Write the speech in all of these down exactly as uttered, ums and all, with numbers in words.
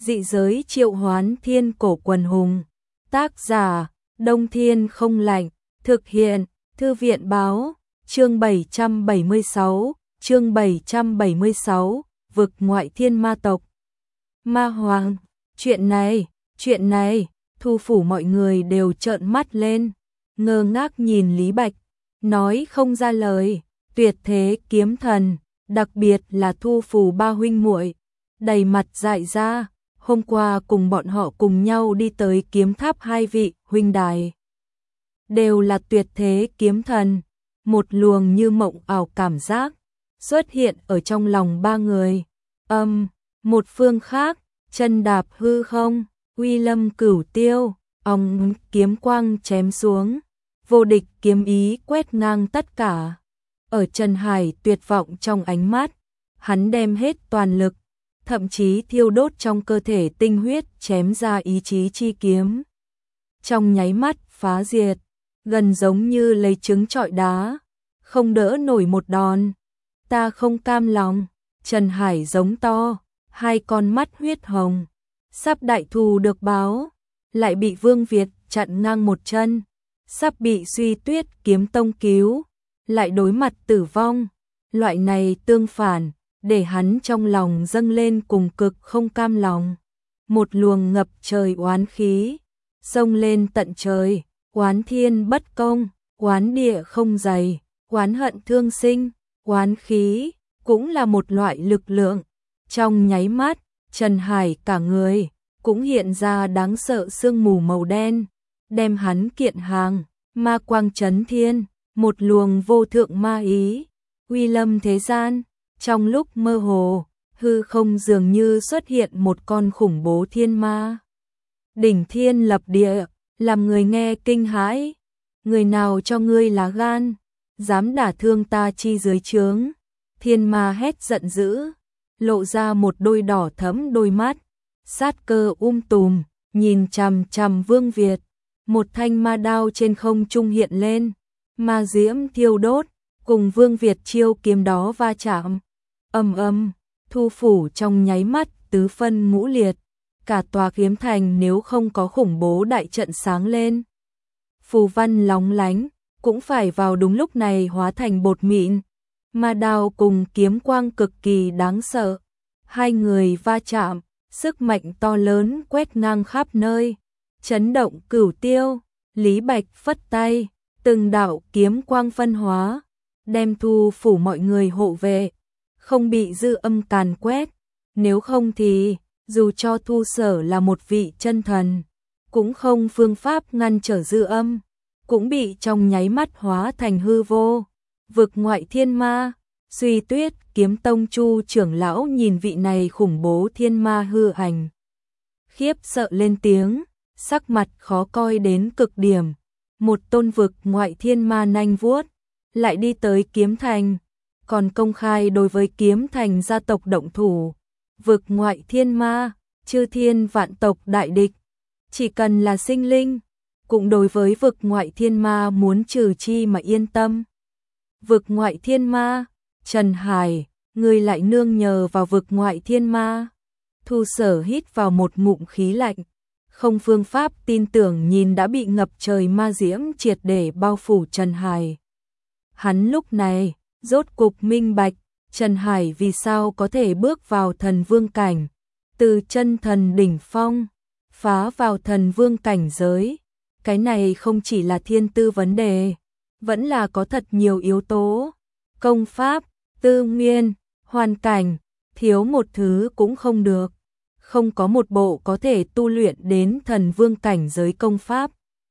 Dị giới triệu hoán thiên cổ quần hùng. Tác giả, Đông Thiên không lạnh. Thực hiện, Thư viện báo. Chương bảy trăm bảy mươi sáu, chương bảy trăm bảy mươi sáu, vực ngoại thiên ma tộc. Ma hoàng, chuyện này, chuyện này, Thu phủ mọi người đều trợn mắt lên, ngơ ngác nhìn Lý Bạch, nói không ra lời. Tuyệt thế kiếm thần, đặc biệt là Thu phủ ba huynh muội, đầy mặt dại ra. Hôm qua cùng bọn họ cùng nhau đi tới kiếm tháp, hai vị huynh đài đều là tuyệt thế kiếm thần. Một luồng như mộng ảo cảm giác xuất hiện ở trong lòng ba người. Âm, một phương khác, chân đạp hư không, uy lâm cửu tiêu, ong kiếm quang chém xuống, vô địch kiếm ý quét ngang tất cả. Ở Trần Hải tuyệt vọng trong ánh mắt, hắn đem hết toàn lực, thậm chí thiêu đốt trong cơ thể tinh huyết chém ra ý chí chi kiếm. Trong nháy mắt phá diệt, gần giống như lấy trứng trọi đá, không đỡ nổi một đòn. Ta không cam lòng, Trần Hải giống to, hai con mắt huyết hồng, sắp đại thù được báo, lại bị Vương Việt chặn ngang một chân, sắp bị Suy Tuyết kiếm tông cứu, lại đối mặt tử vong. Loại này tương phản, để hắn trong lòng dâng lên cùng cực không cam lòng. Một luồng ngập trời oán khí, xông lên tận trời, oán thiên bất công, oán địa không dày, oán hận thương sinh, oán khí cũng là một loại lực lượng. Trong nháy mắt, Trần Hải cả người cũng hiện ra đáng sợ sương mù màu đen, đem hắn kiện hàng. Ma quang chấn thiên, một luồng vô thượng ma ý uy lâm thế gian. Trong lúc mơ hồ, hư không dường như xuất hiện một con khủng bố thiên ma, đỉnh thiên lập địa, làm người nghe kinh hãi. Người nào cho ngươi lá gan, dám đả thương ta chi dưới trướng? Thiên ma hét giận dữ, lộ ra một đôi đỏ thẫm đôi mắt, sát cơ um tùm, nhìn chằm chằm Vương Việt. Một thanh ma đao trên không trung hiện lên, ma diễm thiêu đốt, cùng Vương Việt chiêu kiếm đó va chạm. Ầm ầm, Thu phủ trong nháy mắt tứ phân ngũ liệt, cả tòa kiếm thành nếu không có khủng bố đại trận sáng lên, phù văn lóng lánh, cũng phải vào đúng lúc này hóa thành bột mịn. Ma đao cùng kiếm quang cực kỳ đáng sợ, hai người va chạm, sức mạnh to lớn quét ngang khắp nơi, chấn động cửu tiêu. Lý Bạch phất tay, từng đạo kiếm quang phân hóa, đem Thu phủ mọi người hộ vệ, không bị dư âm càn quét. Nếu không thì, dù cho Thu Sở là một vị chân thần, cũng không phương pháp ngăn trở dư âm, cũng bị trong nháy mắt hóa thành hư vô. Vực ngoại thiên ma, Suy Tuyết kiếm tông Chu trưởng lão nhìn vị này khủng bố thiên ma hư ảnh, khiếp sợ lên tiếng, sắc mặt khó coi đến cực điểm. Một tôn vực ngoại thiên ma nanh vuốt, lại đi tới kiếm thành, còn công khai đối với kiếm thành gia tộc động thủ. Vực ngoại thiên ma, chư thiên vạn tộc đại địch, chỉ cần là sinh linh, cũng đối với vực ngoại thiên ma muốn trừ chi mà yên tâm. Vực ngoại thiên ma, Trần Hải, ngươi lại nương nhờ vào vực ngoại thiên ma? Thu Sở hít vào một ngụm khí lạnh, không phương pháp tin tưởng nhìn đã bị ngập trời ma diễm triệt để bao phủ Trần Hải. Hắn lúc này rốt cục minh bạch, Trần Hải vì sao có thể bước vào thần vương cảnh, từ chân thần đỉnh phong phá vào thần vương cảnh giới. Cái này không chỉ là thiên tư vấn đề, vẫn là có thật nhiều yếu tố, công pháp, tư nguyên, hoàn cảnh, thiếu một thứ cũng không được. Không có một bộ có thể tu luyện đến thần vương cảnh giới công pháp,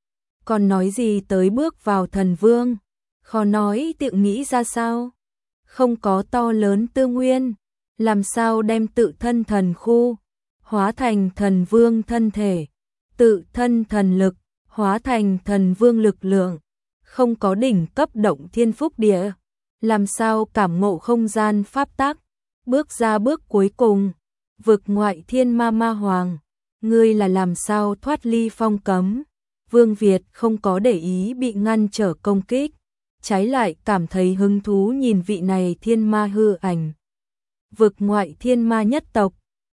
còn nói gì tới bước vào thần vương. Khó nói tự nghĩ ra sao, không có to lớn tư nguyên, làm sao đem tự thân thần khu hóa thành thần vương thân thể, tự thân thần lực hóa thành thần vương lực lượng, không có đỉnh cấp động thiên phúc địa, làm sao cảm ngộ không gian pháp tắc, bước ra bước cuối cùng. Vực ngoại thiên ma ma hoàng, ngươi là làm sao thoát ly phong cấm? Vương Việt không có để ý bị ngăn trở công kích, trái lại cảm thấy hứng thú nhìn vị này thiên ma hư ảnh. Vực ngoại thiên ma nhất tộc,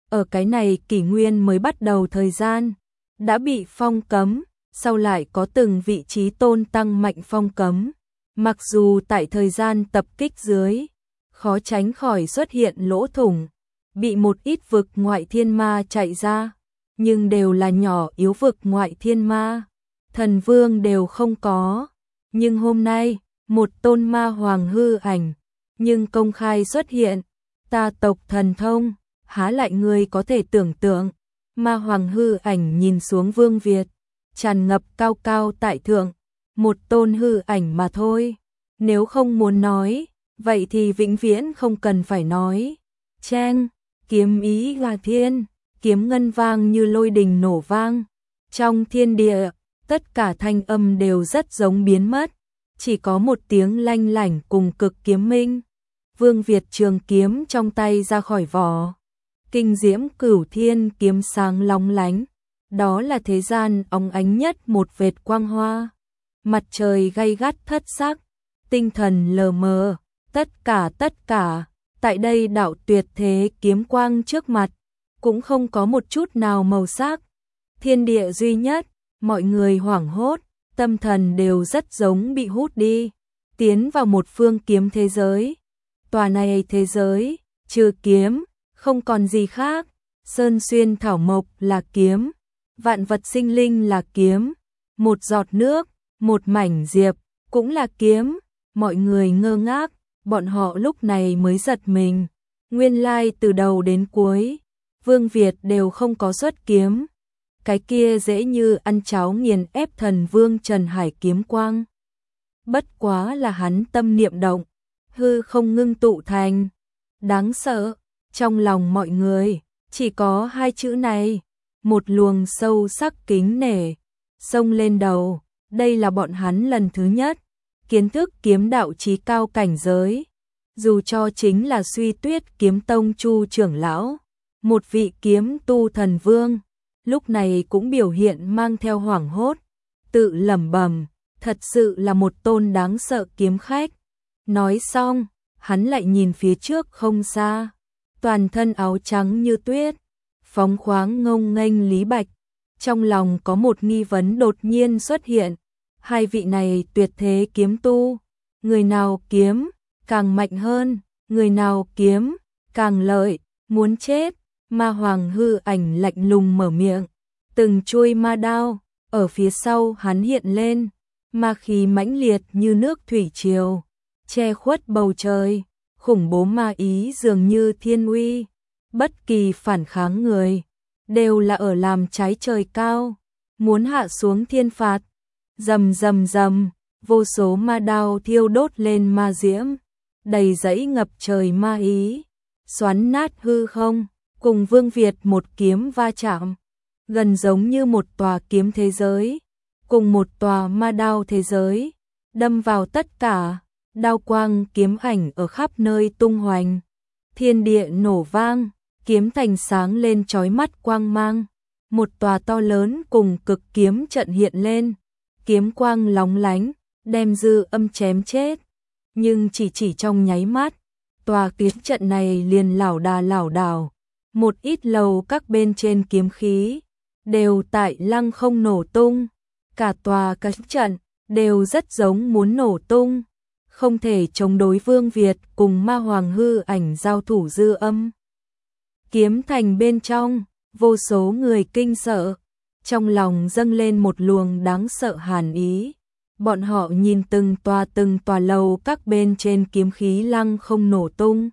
ở cái này kỷ nguyên mới bắt đầu thời gian, đã bị phong cấm, sau lại có từng vị trí tôn tăng mạnh phong cấm. Mặc dù tại thời gian tập kích dưới, khó tránh khỏi xuất hiện lỗ thủng, bị một ít vực ngoại thiên ma chạy ra, nhưng đều là nhỏ yếu vực ngoại thiên ma, thần vương đều không có. Nhưng hôm nay, một tôn ma hoàng hư ảnh, nhưng công khai xuất hiện, ta tộc thần thông, há lại người có thể tưởng tượng. Ma hoàng hư ảnh nhìn xuống Vương Việt, tràn ngập cao cao tại thượng, một tôn hư ảnh mà thôi. Nếu không muốn nói, vậy thì vĩnh viễn không cần phải nói. Cheng, kiếm ý là thiên, kiếm ngân vang như lôi đình nổ vang. Trong thiên địa, tất cả thanh âm đều rất giống biến mất, chỉ có một tiếng lanh lảnh cùng cực kiếm minh. Vương Việt trường kiếm trong tay ra khỏi vỏ, kinh diễm cửu thiên kiếm sáng lóng lánh, đó là thế gian óng ánh nhất một vệt quang hoa. Mặt trời gay gắt thất sắc, tinh thần lờ mờ, tất cả tất cả, tại đây đạo tuyệt thế kiếm quang trước mặt, cũng không có một chút nào màu sắc. Thiên địa duy nhất, mọi người hoảng hốt, tâm thần đều rất giống bị hút đi, tiến vào một phương kiếm thế giới. Tòa này thế giới, trừ kiếm, không còn gì khác. Sơn xuyên thảo mộc là kiếm, vạn vật sinh linh là kiếm, một giọt nước, một mảnh diệp, cũng là kiếm. Mọi người ngơ ngác, bọn họ lúc này mới giật mình. Nguyên lai từ đầu đến cuối, Vương Việt đều không có xuất kiếm. Cái kia dễ như ăn cháo nghiền ép thần vương Trần Hải kiếm quang. Bất quá là hắn tâm niệm động, hư không ngưng tụ thành. Đáng sợ, trong lòng mọi người, chỉ có hai chữ này, một luồng sâu sắc kính nể, xông lên đầu. Đây là bọn hắn lần thứ nhất, kiến thức kiếm đạo chí cao cảnh giới. Dù cho chính là Suy Tuyết kiếm tông Chu trưởng lão, một vị kiếm tu thần vương, lúc này cũng biểu hiện mang theo hoảng hốt, tự lẩm bẩm, thật sự là một tôn đáng sợ kiếm khách. Nói xong, hắn lại nhìn phía trước không xa, toàn thân áo trắng như tuyết, phóng khoáng ngông nghênh Lý Bạch. Trong lòng có một nghi vấn đột nhiên xuất hiện, hai vị này tuyệt thế kiếm tu, người nào kiếm càng mạnh hơn, người nào kiếm càng lợi, muốn chết. Ma hoàng hư ảnh lạnh lùng mở miệng, từng chuôi ma đao ở phía sau hắn hiện lên, ma khí mãnh liệt như nước thủy triều, che khuất bầu trời, khủng bố ma ý dường như thiên uy, bất kỳ phản kháng người đều là ở làm trái trời cao, muốn hạ xuống thiên phạt. Rầm rầm rầm, vô số ma đao thiêu đốt lên ma diễm, đầy dẫy ngập trời ma ý, xoắn nát hư không. Cùng Vương Việt một kiếm va chạm, gần giống như một tòa kiếm thế giới, cùng một tòa ma đao thế giới, đâm vào tất cả, đao quang kiếm ảnh ở khắp nơi tung hoành. Thiên địa nổ vang, kiếm thành sáng lên chói mắt quang mang, một tòa to lớn cùng cực kiếm trận hiện lên, kiếm quang lóng lánh, đem Dư Âm chém chết. Nhưng chỉ chỉ trong nháy mắt, tòa kiếm trận này liền lảo đà lảo đảo. Một ít lầu các bên trên kiếm khí đều tại lăng không nổ tung, cả tòa các trận đều rất giống muốn nổ tung, không thể chống đối Vương Việt cùng ma hoàng hư ảnh giao thủ Dư Âm. Kiếm thành bên trong, vô số người kinh sợ, trong lòng dâng lên một luồng đáng sợ hàn ý. Bọn họ nhìn từng tòa từng tòa lầu các bên trên kiếm khí lăng không nổ tung,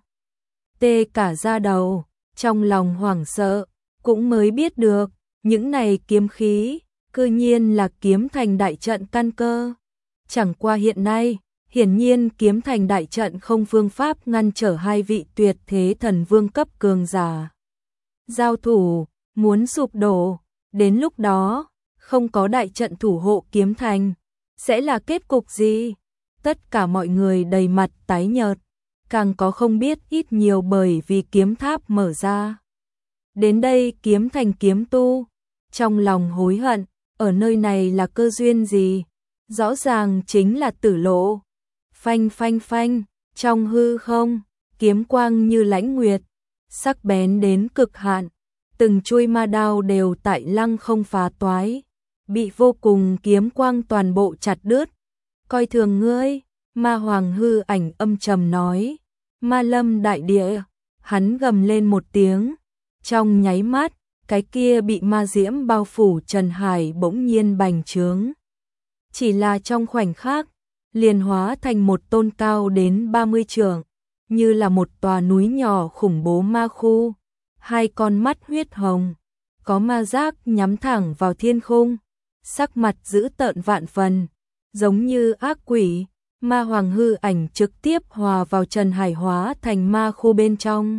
tê cả da đầu. Trong lòng hoảng sợ, cũng mới biết được, những này kiếm khí, cư nhiên là kiếm thành đại trận căn cơ. Chẳng qua hiện nay, hiển nhiên kiếm thành đại trận không phương pháp ngăn trở hai vị tuyệt thế thần vương cấp cường giả. Giao thủ, muốn sụp đổ, đến lúc đó, không có đại trận thủ hộ kiếm thành, sẽ là kết cục gì? Tất cả mọi người đầy mặt tái nhợt. Càng có không biết ít nhiều bởi vì kiếm tháp mở ra. Đến đây kiếm thành kiếm tu, trong lòng hối hận, ở nơi này là cơ duyên gì? Rõ ràng chính là tử lộ. Phanh phanh phanh, trong hư không, kiếm quang như lãnh nguyệt, sắc bén đến cực hạn, từng chuôi ma đao đều tại lăng không phá toái, bị vô cùng kiếm quang toàn bộ chặt đứt. Coi thường ngươi, ma hoàng hư ảnh âm trầm nói. Ma lâm đại địa, hắn gầm lên một tiếng, trong nháy mắt, cái kia bị ma diễm bao phủ Trần Hải bỗng nhiên bành trướng. Chỉ là trong khoảnh khắc, liền hóa thành một tôn cao đến ba mươi trượng, như là một tòa núi nhỏ khủng bố ma khu, hai con mắt huyết hồng, có ma giác nhắm thẳng vào thiên khung, sắc mặt dữ tợn vạn phần, giống như ác quỷ. Ma hoàng hư ảnh trực tiếp hòa vào Trần Hải hóa thành ma khu bên trong.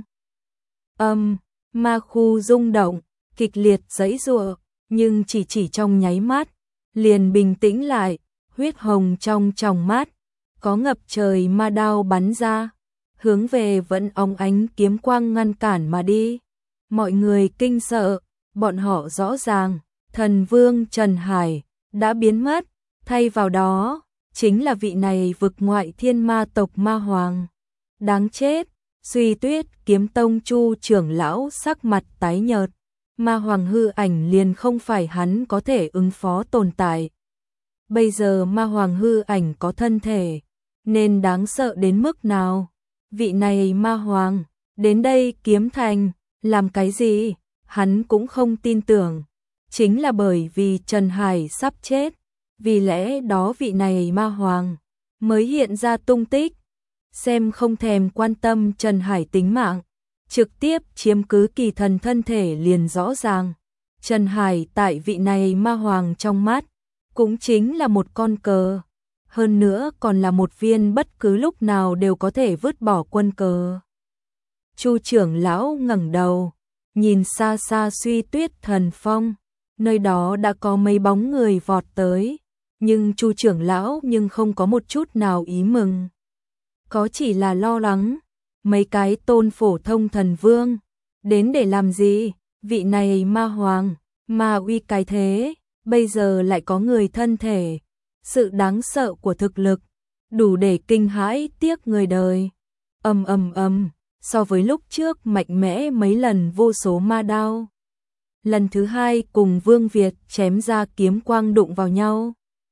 Âm, ma khu rung động, kịch liệt giãy giụa, nhưng chỉ chỉ trong nháy mắt, liền bình tĩnh lại, huyết hồng trong tròng mắt, có ngập trời ma đao bắn ra, hướng về vẫn óng ánh kiếm quang ngăn cản mà đi. Mọi người kinh sợ, bọn họ rõ ràng, thần vương Trần Hải đã biến mất, thay vào đó chính là vị này vực ngoại thiên ma tộc ma hoàng. Đáng chết, Suy Tuyết Kiếm Tông Chu trưởng lão sắc mặt tái nhợt, ma hoàng hư ảnh liền không phải hắn có thể ứng phó tồn tại. Bây giờ ma hoàng hư ảnh có thân thể, nên đáng sợ đến mức nào? Vị này ma hoàng, đến đây kiếm thành, làm cái gì? Hắn cũng không tin tưởng. Chính là bởi vì Trần Hải sắp chết, vì lẽ đó vị này ma hoàng mới hiện ra tung tích, xem không thèm quan tâm Trần Hải tính mạng, trực tiếp chiếm cứ kỳ thần thân thể liền rõ ràng. Trần Hải tại vị này ma hoàng trong mắt, cũng chính là một con cờ, hơn nữa còn là một viên bất cứ lúc nào đều có thể vứt bỏ quân cờ. Chu trưởng lão ngẩng đầu, nhìn xa xa Suy Tuyết Thần Phong, nơi đó đã có mấy bóng người vọt tới, nhưng Chu trưởng lão nhưng không có một chút nào ý mừng. Có chỉ là lo lắng, mấy cái tôn phổ thông thần vương, đến để làm gì? Vị này ma hoàng, ma uy cái thế, bây giờ lại có người thân thể, sự đáng sợ của thực lực, đủ để kinh hãi tiếc người đời. Ầm ầm ầm, so với lúc trước mạnh mẽ mấy lần vô số ma đao. Lần thứ hai cùng Vương Việt chém ra kiếm quang đụng vào nhau.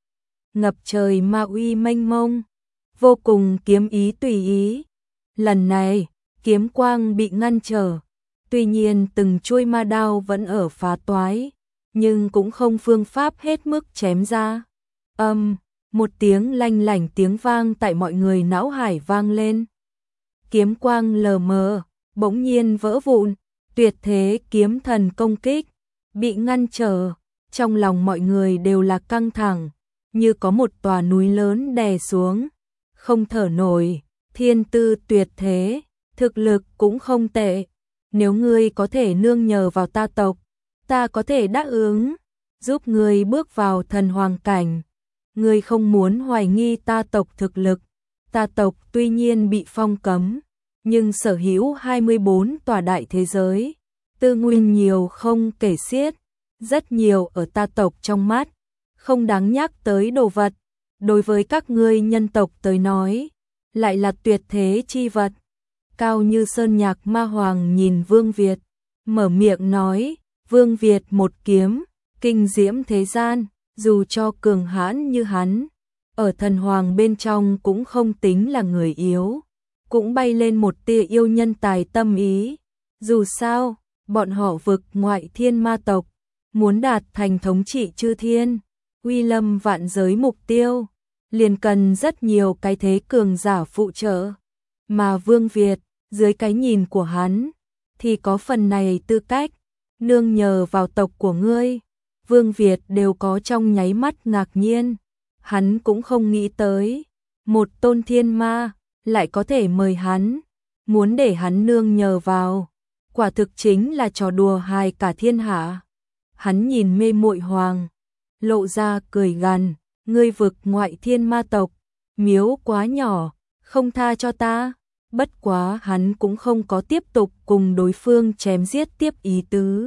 Ngập trời ma uy mênh mông, vô cùng kiếm ý tùy ý. Lần này, kiếm quang bị ngăn trở, tuy nhiên từng chuôi ma đao vẫn ở phá toái, nhưng cũng không phương pháp hết mức chém ra. Âm, một tiếng lanh lảnh tiếng vang tại mọi người não hải vang lên. Kiếm quang lờ mờ, bỗng nhiên vỡ vụn, tuyệt thế kiếm thần công kích, bị ngăn trở, trong lòng mọi người đều là căng thẳng, như có một tòa núi lớn đè xuống, không thở nổi. Thiên tư tuyệt thế, thực lực cũng không tệ, nếu ngươi có thể nương nhờ vào ta tộc, ta có thể đáp ứng, giúp ngươi bước vào thần hoàng cảnh. Ngươi không muốn hoài nghi ta tộc thực lực, ta tộc tuy nhiên bị phong cấm, nhưng sở hữu hai mươi bốn tòa đại thế giới, tư nguyên nhiều không kể xiết, rất nhiều ở ta tộc trong mắt, không đáng nhắc tới đồ vật, đối với các ngươi nhân tộc tới nói, lại là tuyệt thế chi vật. Cao như sơn nhạc ma hoàng nhìn Vương Việt, mở miệng nói, Vương Việt một kiếm, kinh diễm thế gian, dù cho cường hãn như hắn, ở thần hoàng bên trong cũng không tính là người yếu, cũng bay lên một tia yêu nhân tài tâm ý. Dù sao, bọn họ vực ngoại thiên ma tộc, muốn đạt thành thống trị chư thiên, uy lâm vạn giới mục tiêu, liền cần rất nhiều cái thế cường giả phụ trợ. Mà Vương Việt, dưới cái nhìn của hắn, thì có phần này tư cách, nương nhờ vào tộc của ngươi. Vương Việt đều có trong nháy mắt ngạc nhiên, hắn cũng không nghĩ tới, một tôn thiên ma, lại có thể mời hắn, muốn để hắn nương nhờ vào, quả thực chính là trò đùa hài cả thiên hạ. Hắn nhìn mê muội hoàng, lộ ra cười gằn, ngươi vực ngoại thiên ma tộc, miếu quá nhỏ, không tha cho ta. Bất quá hắn cũng không có tiếp tục cùng đối phương chém giết tiếp ý tứ.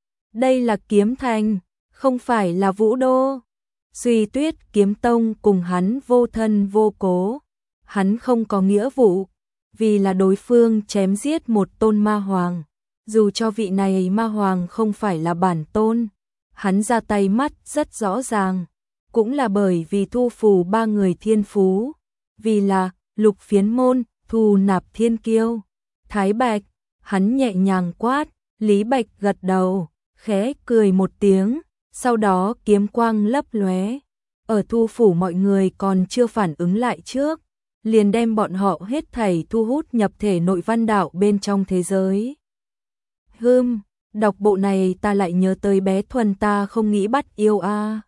Đây là kiếm thành, không phải là vũ đô. Suy Tuyết Kiếm Tông cùng hắn vô thân vô cố, hắn không có nghĩa vụ, vì là đối phương chém giết một tôn ma hoàng, dù cho vị này ma hoàng không phải là bản tôn, hắn ra tay mắt rất rõ ràng, cũng là bởi vì thu phù ba người thiên phú, vì là Lục Phiến Môn, thu nạp thiên kiêu. Thái Bạch, hắn nhẹ nhàng quát, Lý Bạch gật đầu, khẽ cười một tiếng, sau đó kiếm quang lấp lóe, ở thu phủ mọi người còn chưa phản ứng lại trước, liền đem bọn họ hết thảy thu hút nhập thể nội văn đạo bên trong thế giới. Hừm, đọc bộ này ta lại nhớ tới bé Thuần ta không nghĩ bắt yêu a.